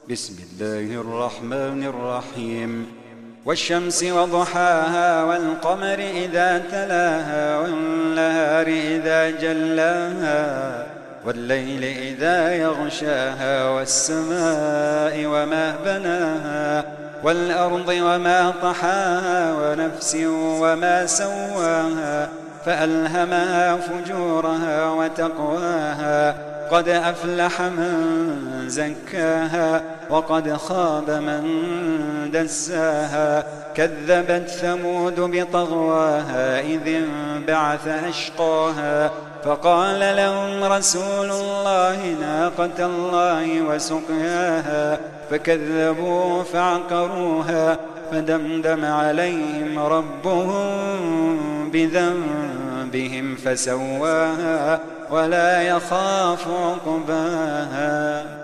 بسم الله الرحمن الرحيم والشمس وضحاها والقمر إذا تلاها والنهار إذا جلاها والليل إذا يغشاها والسماء وما بناها والأرض وما طحاها ونفس وما سواها فألهمها فجورها وتقواها قد أفلح من زكاها وقد خاب من دساها كذبت ثمود بطغواها إذ انبعث أشقاها فقال لهم رسول الله ناقة الله وسقياها فكذبوه فعقروها فدمدم عليهم ربهم بذنبهم فسواها ولا يخاف عقباها.